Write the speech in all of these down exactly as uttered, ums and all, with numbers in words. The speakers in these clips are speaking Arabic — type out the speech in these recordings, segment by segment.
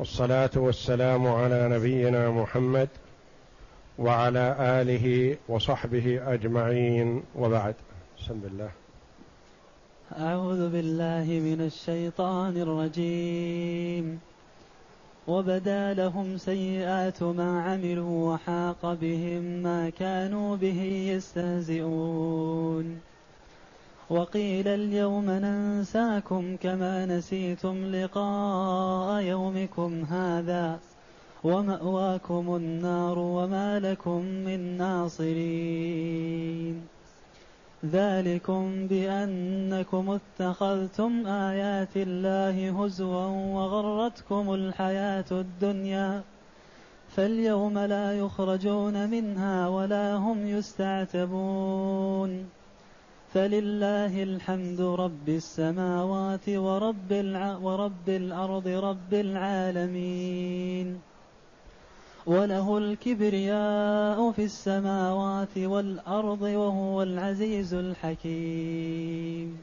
والصلاة والسلام على نبينا محمد وعلى آله وصحبه أجمعين، وبعد. بسم الله. أعوذ بالله من الشيطان الرجيم. وبدا لهم سيئات ما عملوا وحاق بهم ما كانوا به يستهزئون. وقيل اليوم ننساكم كما نسيتم لقاء يومكم هذا ومأواكم النار وما لكم من ناصرين. ذلكم بأنكم اتخذتم آيات الله هزوا وغرتكم الحياة الدنيا فاليوم لا يخرجون منها ولا هم يستعتبون. فلله الحمد رب السماوات ورب, الع... ورب الأرض رب العالمين. وله الكبرياء في السماوات والأرض وهو العزيز الحكيم.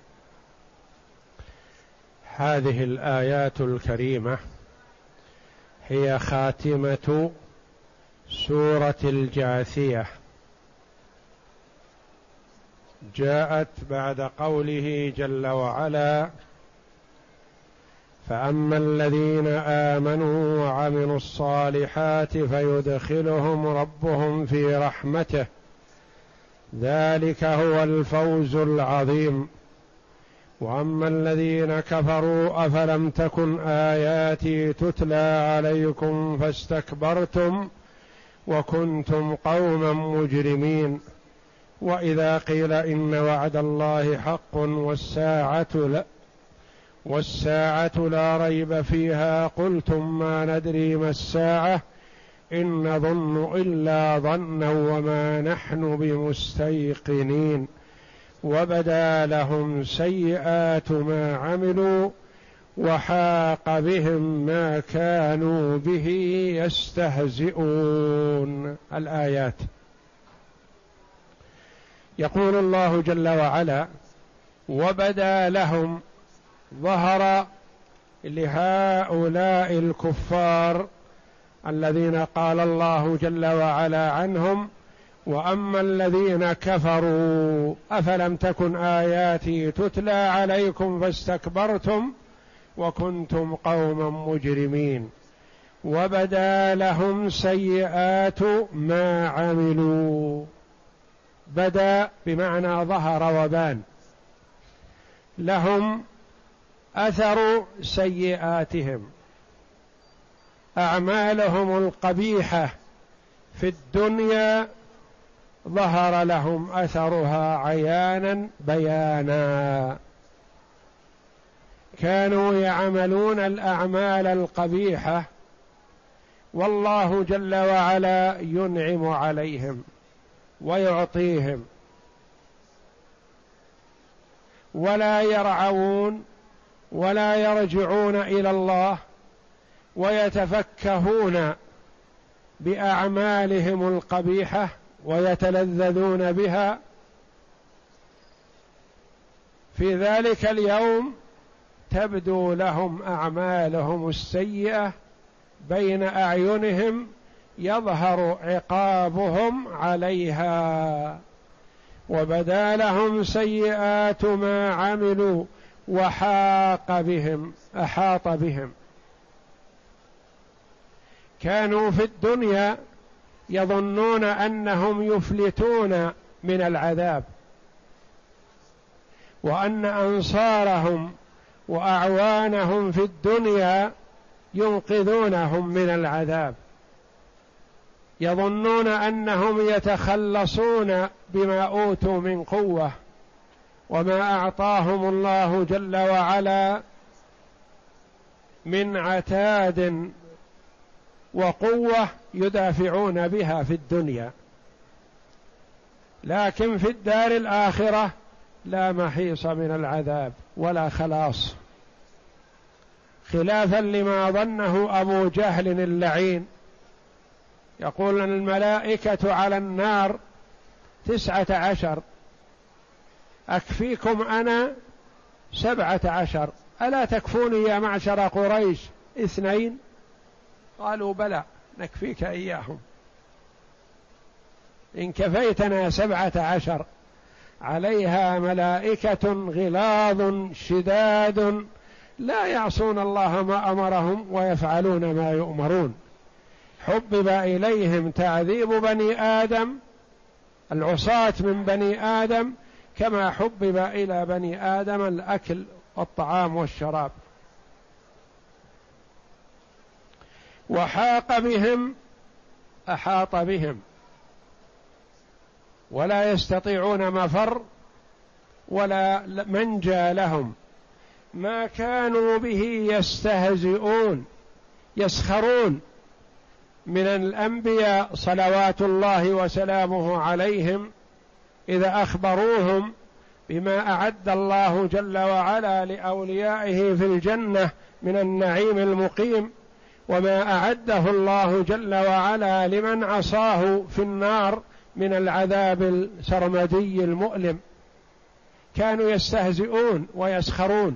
هذه الآيات الكريمة هي خاتمة سورة الجاثية، جاءت بعد قوله جل وعلا: فأما الذين آمنوا وعملوا الصالحات فيدخلهم ربهم في رحمته ذلك هو الفوز العظيم. وأما الذين كفروا أفلم تكن آياتي تتلى عليكم فاستكبرتم وكنتم قوما مجرمين. وإذا قيل إن وعد الله حق والساعة لا والساعة لا ريب فيها قلتم ما ندري ما الساعة إن نظن إلا ظنا وما نحن بمستيقنين. وبدا لهم سيئات ما عملوا وحاق بهم ما كانوا به يستهزئون. الآيات. يقول الله جل وعلا: وبدا لهم، ظهر لهؤلاء الكفار الذين قال الله جل وعلا عنهم: وأما الذين كفروا أفلم تكن آياتي تتلى عليكم فاستكبرتم وكنتم قوما مجرمين. وبدا لهم سيئات ما عملوا. بدا بمعنى ظهر وبان، لهم أثر سيئاتهم، أعمالهم القبيحة في الدنيا ظهر لهم أثرها عيانا بيانا. كانوا يعملون الأعمال القبيحة والله جل وعلا ينعم عليهم ويعطيهم ولا يرعون ولا يرجعون إلى الله ويتفكهون بأعمالهم القبيحة ويتلذذون بها. في ذلك اليوم تبدو لهم أعمالهم السيئة بين أعينهم، يظهر عقابهم عليها. وبدا لهم سيئات ما عملوا وحاق بهم، أحاط بهم. كانوا في الدنيا يظنون أنهم يفلتون من العذاب، وأن أنصارهم وأعوانهم في الدنيا ينقذونهم من العذاب، يظنون أنهم يتخلصون بما أوتوا من قوة وما أعطاهم الله جل وعلا من عتاد وقوة يدافعون بها في الدنيا. لكن في الدار الآخرة لا محيص من العذاب ولا خلاص، خلافا لما ظنه أبو جهل اللعين. يقول أن الملائكة على النار تسعة عشر، أكفيكم أنا سبعة عشر، ألا تكفوني يا معشر قريش اثنين؟ قالوا بلى نكفيك إياهم، إن كفيتنا سبعة عشر عليها ملائكة غلاظ شداد لا يعصون الله ما أمرهم ويفعلون ما يؤمرون. حبب إليهم تعذيب بني آدم العصاة من بني آدم كما حبب إلى بني آدم الأكل والطعام والشراب. وحاق بهم أحاط بهم ولا يستطيعون مفر ولا منجى لهم، ما كانوا به يستهزئون يسخرون من الأنبياء صلوات الله وسلامه عليهم إذا أخبروهم بما أعد الله جل وعلا لأوليائه في الجنة من النعيم المقيم، وما أعده الله جل وعلا لمن عصاه في النار من العذاب السرمدي المؤلم. كانوا يستهزئون ويسخرون.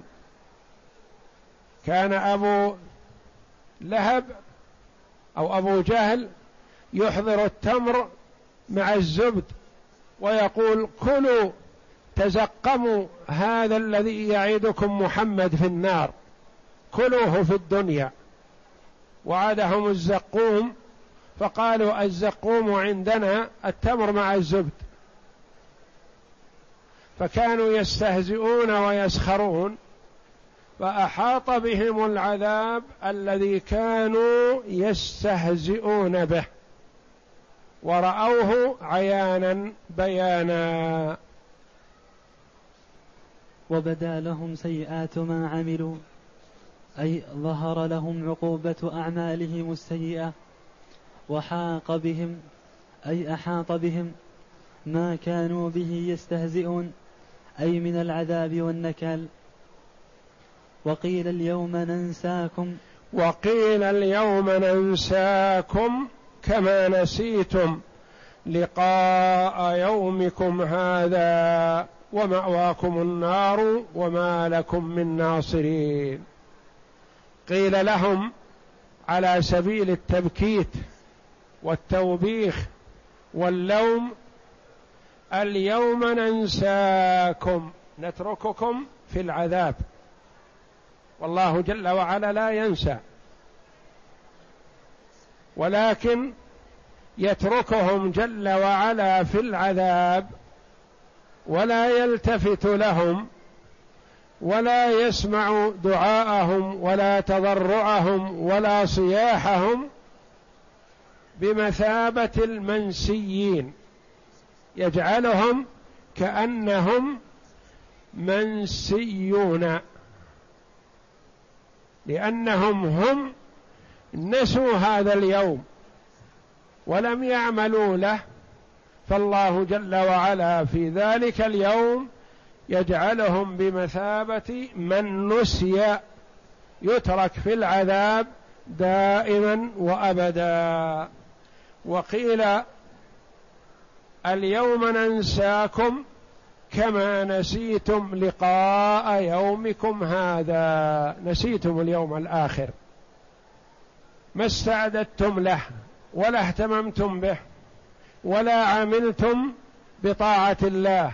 كان أبو لهب أو أبو جهل يحضر التمر مع الزبد ويقول كلوا تزقموا هذا الذي يعيدكم محمد في النار، كلوه في الدنيا. وعدهم الزقوم فقالوا الزقوم عندنا التمر مع الزبد، فكانوا يستهزئون ويسخرون، فأحاط بهم العذاب الذي كانوا يستهزئون به ورأوه عيانا بيانا. وبدا لهم سيئات ما عملوا، أي ظهر لهم عقوبة أعمالهم السيئة، وحاق بهم أي أحاط بهم ما كانوا به يستهزئون، أي من العذاب والنكال. وقيل اليوم ننساكم وقيل اليوم ننساكم كما نسيتم لقاء يومكم هذا ومأواكم النار وما لكم من ناصرين. قيل لهم على سبيل التبكيت والتوبيخ واللوم اليوم ننساكم، نترككم في العذاب، والله جل وعلا لا ينسى، ولكن يتركهم جل وعلا في العذاب ولا يلتفت لهم ولا يسمع دعاءهم ولا تضرعهم ولا صياحهم بمثابة المنسيين، يجعلهم كأنهم منسيون، لأنهم هم نسوا هذا اليوم ولم يعملوا له، فالله جل وعلا في ذلك اليوم يجعلهم بمثابة من نسي، يترك في العذاب دائما وأبدا. وقيل اليوم ننساكم كما نسيتم لقاء يومكم هذا، نسيتم اليوم الآخر، ما استعددتم له ولا اهتممتم به ولا عملتم بطاعة الله،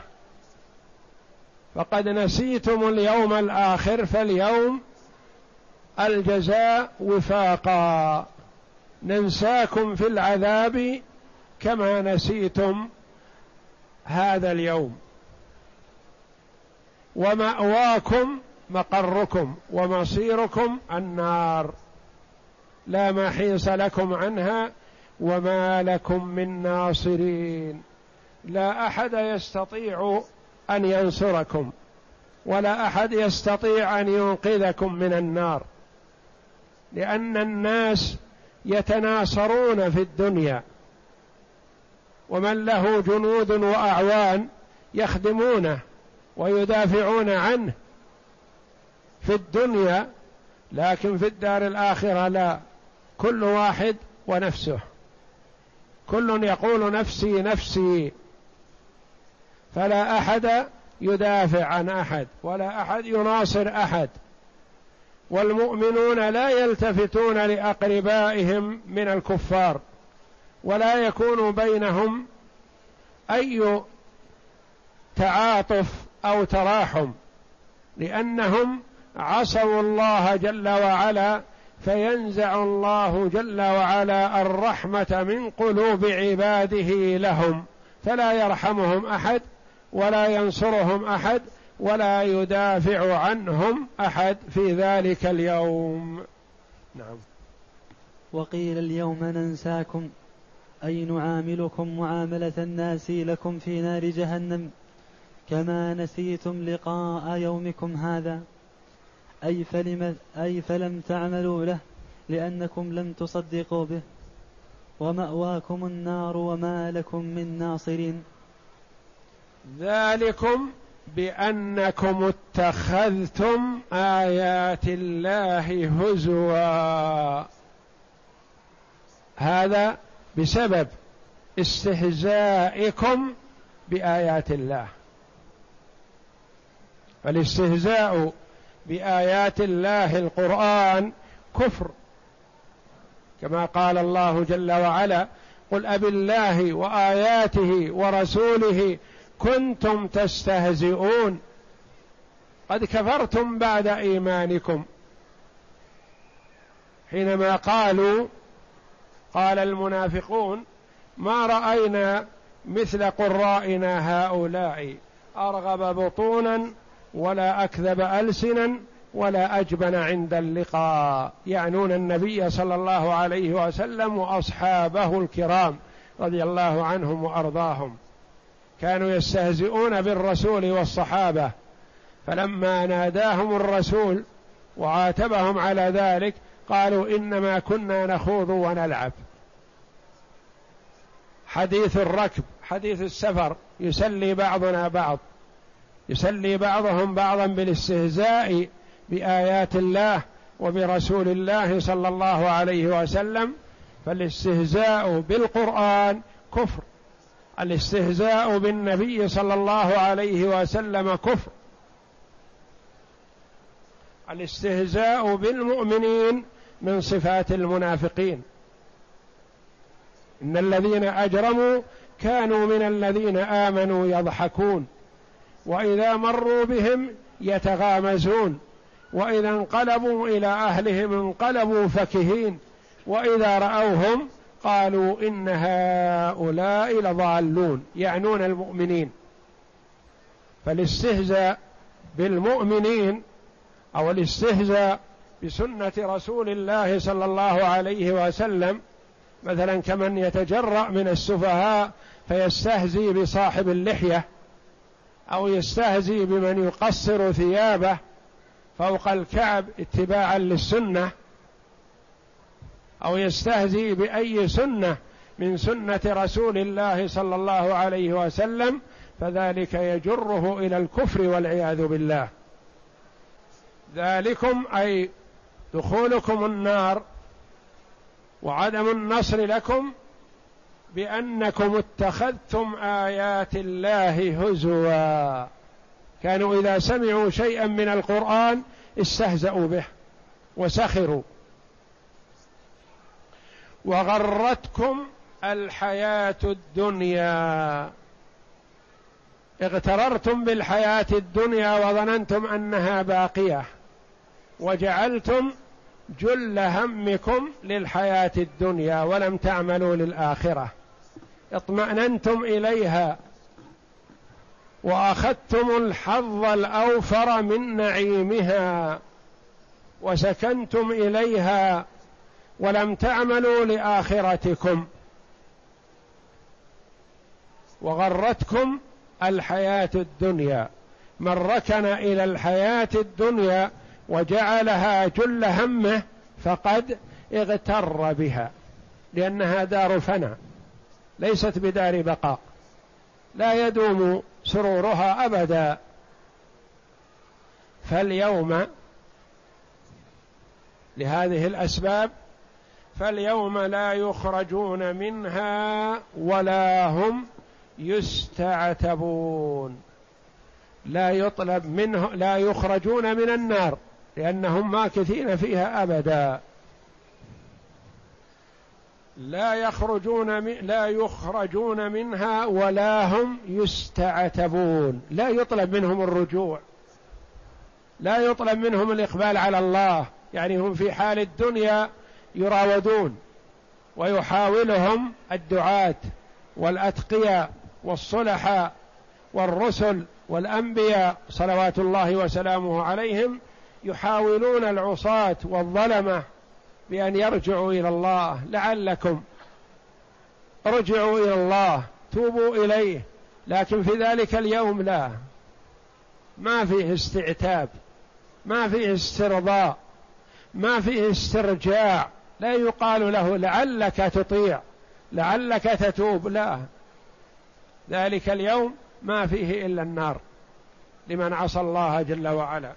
فقد نسيتم اليوم الآخر، فاليوم الجزاء وفاقا، ننساكم في العذاب كما نسيتم هذا اليوم. ومأواكم مقركم ومصيركم النار لا محيص لكم عنها وما لكم من ناصرين، لا أحد يستطيع أن ينصركم ولا أحد يستطيع أن ينقذكم من النار، لأن الناس يتناصرون في الدنيا، ومن له جنود وأعوان يخدمونه ويدافعون عنه في الدنيا، لكن في الدار الآخرة لا، كل واحد ونفسه، كل يقول نفسي نفسي، فلا أحد يدافع عن أحد ولا أحد يناصر أحد، والمؤمنون لا يلتفتون لأقربائهم من الكفار ولا يكون بينهم أي تعاطف أو تراحم، لأنهم عصوا الله جل وعلا، فينزع الله جل وعلا الرحمة من قلوب عباده لهم، فلا يرحمهم أحد ولا ينصرهم أحد ولا يدافع عنهم أحد في ذلك اليوم. نعم. وقيل اليوم ننساكم أي نعاملكم معاملة الناس لكم في نار جهنم كما نسيتم لقاء يومكم هذا، أي, فلم أي فلم تعملوا له لأنكم لم تصدقوا به، ومأواكم النار وما لكم من ناصرين. ذلكم بأنكم اتخذتم آيات الله هزوا، هذا بسبب استهزائكم بآيات الله. فالاستهزاء بآيات الله القرآن كفر، كما قال الله جل وعلا: قل أبالله وآياته ورسوله كنتم تستهزئون قد كفرتم بعد إيمانكم. حينما قالوا قال المنافقون: ما رأينا مثل قرائنا هؤلاء أرغب بطونا ولا أكذب ألسنا ولا أجبن عند اللقاء، يعنون النبي صلى الله عليه وسلم وأصحابه الكرام رضي الله عنهم وأرضاهم، كانوا يستهزئون بالرسول والصحابة، فلما ناداهم الرسول وعاتبهم على ذلك قالوا: إنما كنا نخوض ونلعب. حديث الركب، حديث السفر، يسلي بعضنا بعض، يسلي بعضهم بعضا بالاستهزاء بآيات الله وبرسول الله صلى الله عليه وسلم. فالاستهزاء بالقرآن كفر، الاستهزاء بالنبي صلى الله عليه وسلم كفر، الاستهزاء بالمؤمنين من صفات المنافقين. إن الذين أجرموا كانوا من الذين آمنوا يضحكون، وإذا مروا بهم يتغامزون، وإذا انقلبوا إلى أهلهم انقلبوا فكهين، وإذا رأوهم قالوا إن هؤلاء لضالون، يعنون المؤمنين. فالاستهزاء بالمؤمنين أو الاستهزاء بسنة رسول الله صلى الله عليه وسلم، مثلا كمن يتجرأ من السفهاء فيستهزي بصاحب اللحية، أو يستهزي بمن يقصر ثيابه فوق الكعب اتباعا للسنة، أو يستهزي بأي سنة من سنة رسول الله صلى الله عليه وسلم، فذلك يجره إلى الكفر والعياذ بالله. ذلكم أي دخولكم النار وعدم النصر لكم بأنكم اتخذتم آيات الله هزوا، كانوا إذا سمعوا شيئا من القرآن استهزأوا به وسخروا. وغرتكم الحياة الدنيا، اغتررتم بالحياة الدنيا وظننتم أنها باقية، وجعلتم جل همكم للحياة الدنيا ولم تعملوا للآخرة، اطمأننتم إليها وأخذتم الحظ الأوفر من نعيمها وسكنتم إليها ولم تعملوا لآخرتكم. وغرتكم الحياة الدنيا، من ركن إلى الحياة الدنيا وجعلها جل همه فقد اغتر بها، لأنها دار فناء ليست بدار بقاء، لا يدوم سرورها أبدا. فاليوم لهذه الأسباب فاليوم لا يخرجون منها ولا هم يستعتبون، لا يطلب منه، لا يخرجون من النار لأنهم ماكثين فيها أبدا. لا يخرجون لا يخرجون منها ولا هم يستعتبون، لا يطلب منهم الرجوع، لا يطلب منهم الإقبال على الله، يعني هم في حال الدنيا يراودون، ويحاولهم الدعاة والأتقياء والصلحاء والرسل والأنبياء صلوات الله وسلامه عليهم، يحاولون العصاة والظلمة بأن يرجعوا إلى الله، لعلكم ارجعوا إلى الله توبوا إليه. لكن في ذلك اليوم لا، ما فيه استعتاب، ما فيه استرضاء، ما فيه استرجاع، لا يقال له لعلك تطيع لعلك تتوب، لا، ذلك اليوم ما فيه إلا النار لمن عصى الله جل وعلا.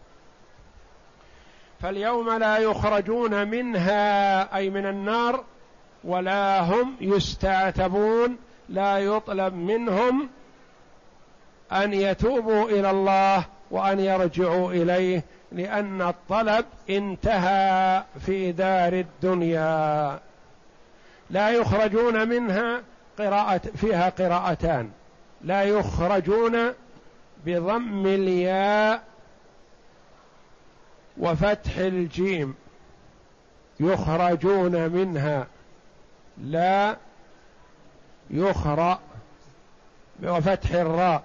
فاليوم لا يخرجون منها أي من النار ولا هم يستعتبون، لا يطلب منهم أن يتوبوا إلى الله وأن يرجعوا إليه، لأن الطلب انتهى في دار الدنيا. لا يخرجون منها قراءة فيها قراءتان، لا يخرجون بضم الياء وفتح الجيم، يخرجون منها، لا يخرأ وفتح الراء.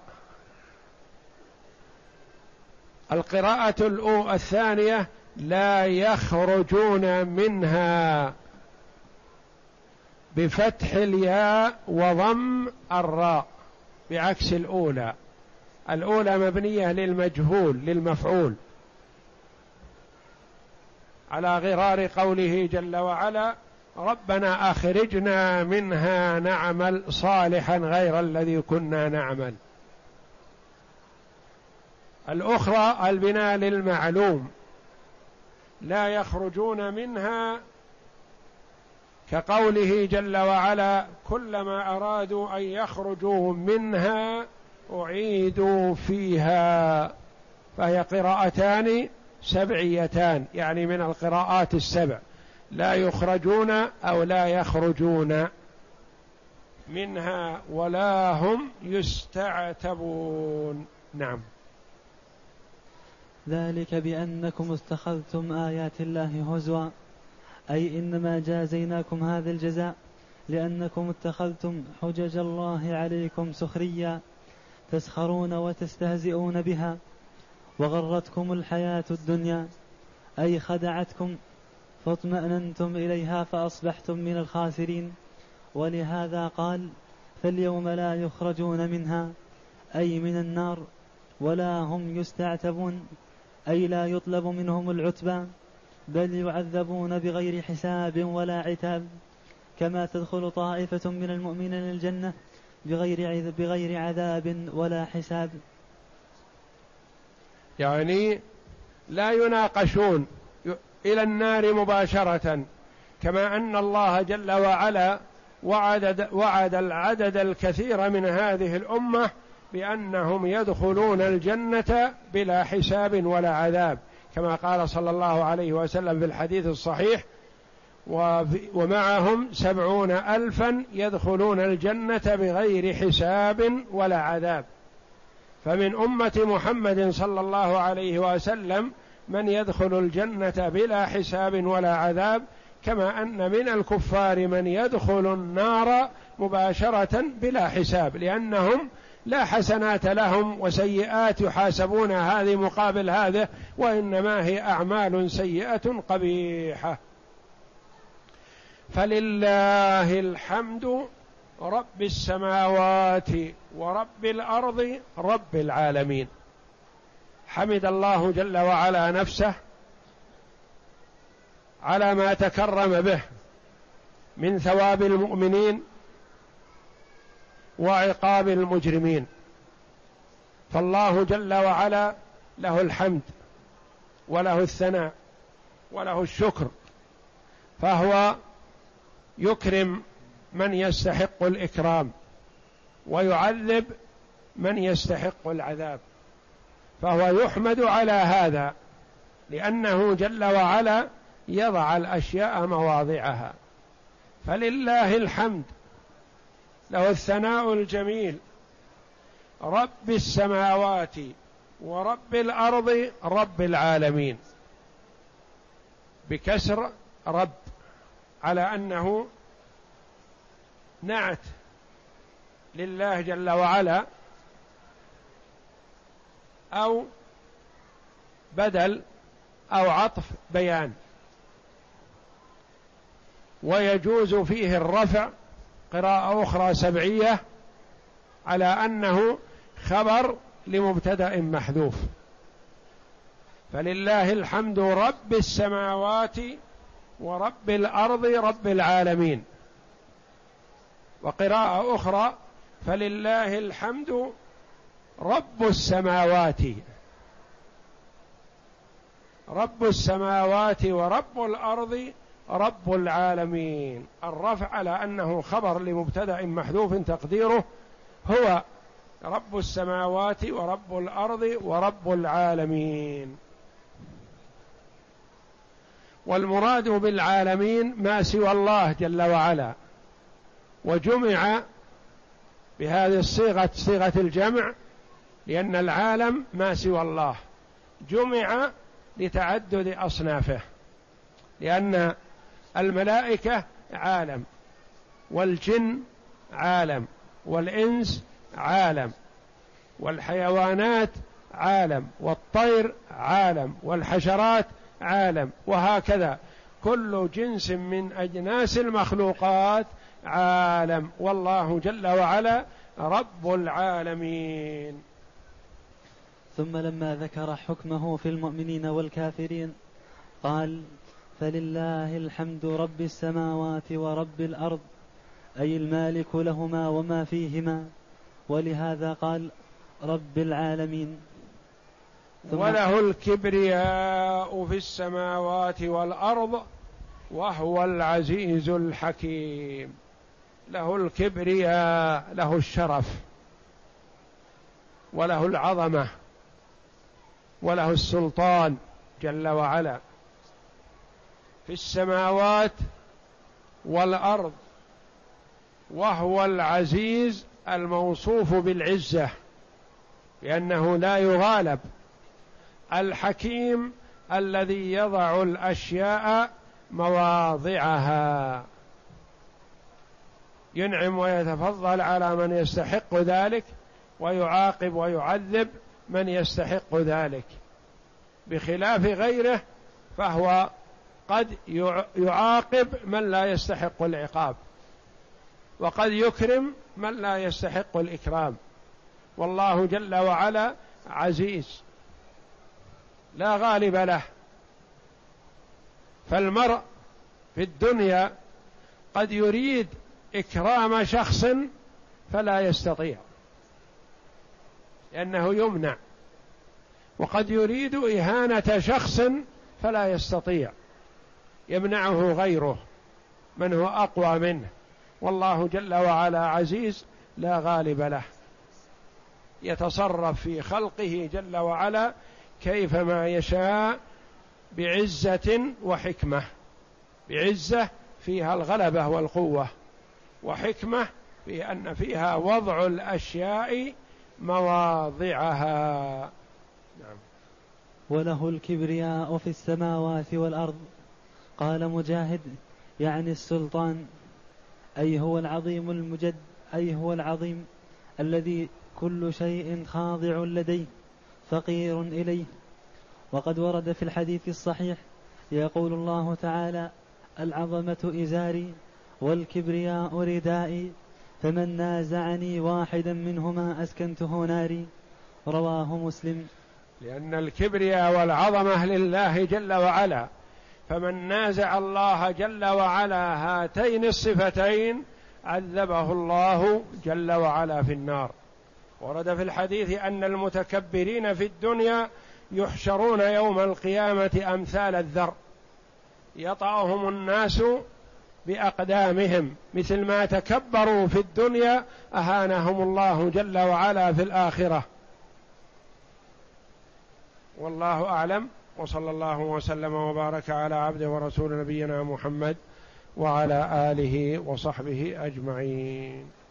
القراءة الثانية لا يخرجون منها بفتح الياء وضم الراء، بعكس الأولى. الأولى مبنية للمجهول للمفعول على غرار قوله جل وعلا: ربنا أخرجنا منها نعمل صالحا غير الذي كنا نعمل. الأخرى البناء للمعلوم، لا يخرجون منها كقوله جل وعلا: كلما أرادوا أن يخرجوا منها أعيدوا فيها. فهي قراءتان سبعيتان، يعني من القراءات السبع، لا يخرجون أو لا يخرجون منها ولا هم يستعتبون. نعم. ذلك بأنكم اتخذتم آيات الله هزوا، أي إنما جازيناكم هذا الجزاء لأنكم اتخذتم حجج الله عليكم سخريا تسخرون وتستهزئون بها، وغرتكم الحياة الدنيا، أي خدعتكم فاطمأننتم إليها فأصبحتم من الخاسرين. ولهذا قال: فاليوم لا يخرجون منها، أي من النار، ولا هم يستعتبون، أي لا يطلب منهم العتبى، بل يعذبون بغير حساب ولا عتاب، كما تدخل طائفة من المؤمنين الجنة بغير بغير عذاب ولا حساب. يعني لا يناقشون إلى النار مباشرة، كما أن الله جل وعلا وعد, وعد العدد الكثير من هذه الأمة بأنهم يدخلون الجنة بلا حساب ولا عذاب، كما قال صلى الله عليه وسلم في الحديث الصحيح: ومعهم سبعون ألفا يدخلون الجنة بغير حساب ولا عذاب. فمن أمة محمد صلى الله عليه وسلم من يدخل الجنة بلا حساب ولا عذاب، كما أن من الكفار من يدخل النار مباشرة بلا حساب، لأنهم لا حسنات لهم وسيئات يحاسبون هذه مقابل هذه، وإنما هي أعمال سيئة قبيحة. فلله الحمد رب السماوات ورب الأرض رب العالمين. حمد الله جل وعلا نفسه على ما تكرم به من ثواب المؤمنين وعقاب المجرمين، فالله جل وعلا له الحمد وله الثناء وله الشكر، فهو يكرم من يستحق الإكرام ويعذب من يستحق العذاب، فهو يحمد على هذا لأنه جل وعلا يضع الأشياء مواضعها. فلله الحمد، له الثناء الجميل، رب السماوات ورب الأرض رب العالمين، بكسر رب، على أنه نعت لله جل وعلا أو بدل أو عطف بيان. ويجوز فيه الرفع، قراءة أخرى سبعية، على أنه خبر لمبتدأ محذوف. فلله الحمد رب السماوات ورب الأرض رب العالمين. وقراءة أخرى فلله الحمد رب السماوات، رب السماوات ورب الأرض رب العالمين. الرفع على أنه خبر لمبتدأ محذوف تقديره هو رب السماوات ورب الأرض ورب العالمين. والمراد بالعالمين ما سوى الله جل وعلا، وجمع بهذه الصيغة، صيغة الجمع، لأن العالم ما سوى الله، جمع لتعدد أصنافه، لأن الملائكة عالم، والجن عالم، والإنس عالم، والحيوانات عالم، والطير عالم، والحشرات عالم، وهكذا كل جنس من أجناس المخلوقات عالم، والله جل وعلا رب العالمين. ثم لما ذكر حكمه في المؤمنين والكافرين قال: فلله الحمد رب السماوات ورب الأرض، أي المالك لهما وما فيهما، ولهذا قال رب العالمين. وله الكبرياء في السماوات والأرض وهو العزيز الحكيم. له الكبرياء، له الشرف، وله العظمة، وله السلطان جل وعلا في السماوات والأرض، وهو العزيز الموصوف بالعزة لأنه لا يغالب، الحكيم الذي يضع الأشياء مواضعها، ينعم ويتفضل على من يستحق ذلك، ويعاقب ويعذب من يستحق ذلك، بخلاف غيره فهو قد يعاقب من لا يستحق العقاب، وقد يكرم من لا يستحق الإكرام. والله جل وعلا عزيز لا غالب له. فالمرء في الدنيا قد يريد إكرام شخص فلا يستطيع لأنه يمنع، وقد يريد إهانة شخص فلا يستطيع، يمنعه غيره من هو أقوى منه. والله جل وعلا عزيز لا غالب له، يتصرف في خلقه جل وعلا كيفما يشاء بعزة وحكمة، بعزة فيها الغلبة والقوة، وحكمة في أن فيها وضع الأشياء مواضعها. نعم. وله الكبرياء في السماوات والأرض. قال مجاهد: يعني السلطان، أي هو العظيم المجد، أي هو العظيم الذي كل شيء خاضع لديه فقير إليه. وقد ورد في الحديث الصحيح يقول الله تعالى: العظمة إزاري والكبرياء ردائي، فمن نازعني واحدا منهما أسكنته ناري. رواه مسلم. لأن الكبرياء والعظمة لله جل وعلا، فمن نازع الله جل وعلا هاتين الصفتين عذبه الله جل وعلا في النار. ورد في الحديث أن المتكبرين في الدنيا يحشرون يوم القيامة أمثال الذر، يطأهم الناس بأقدامهم، مثل ما تكبروا في الدنيا أهانهم الله جل وعلا في الآخرة. والله أعلم، وصلى الله وسلم وبارك على عبده ورسول نبينا محمد وعلى آله وصحبه أجمعين.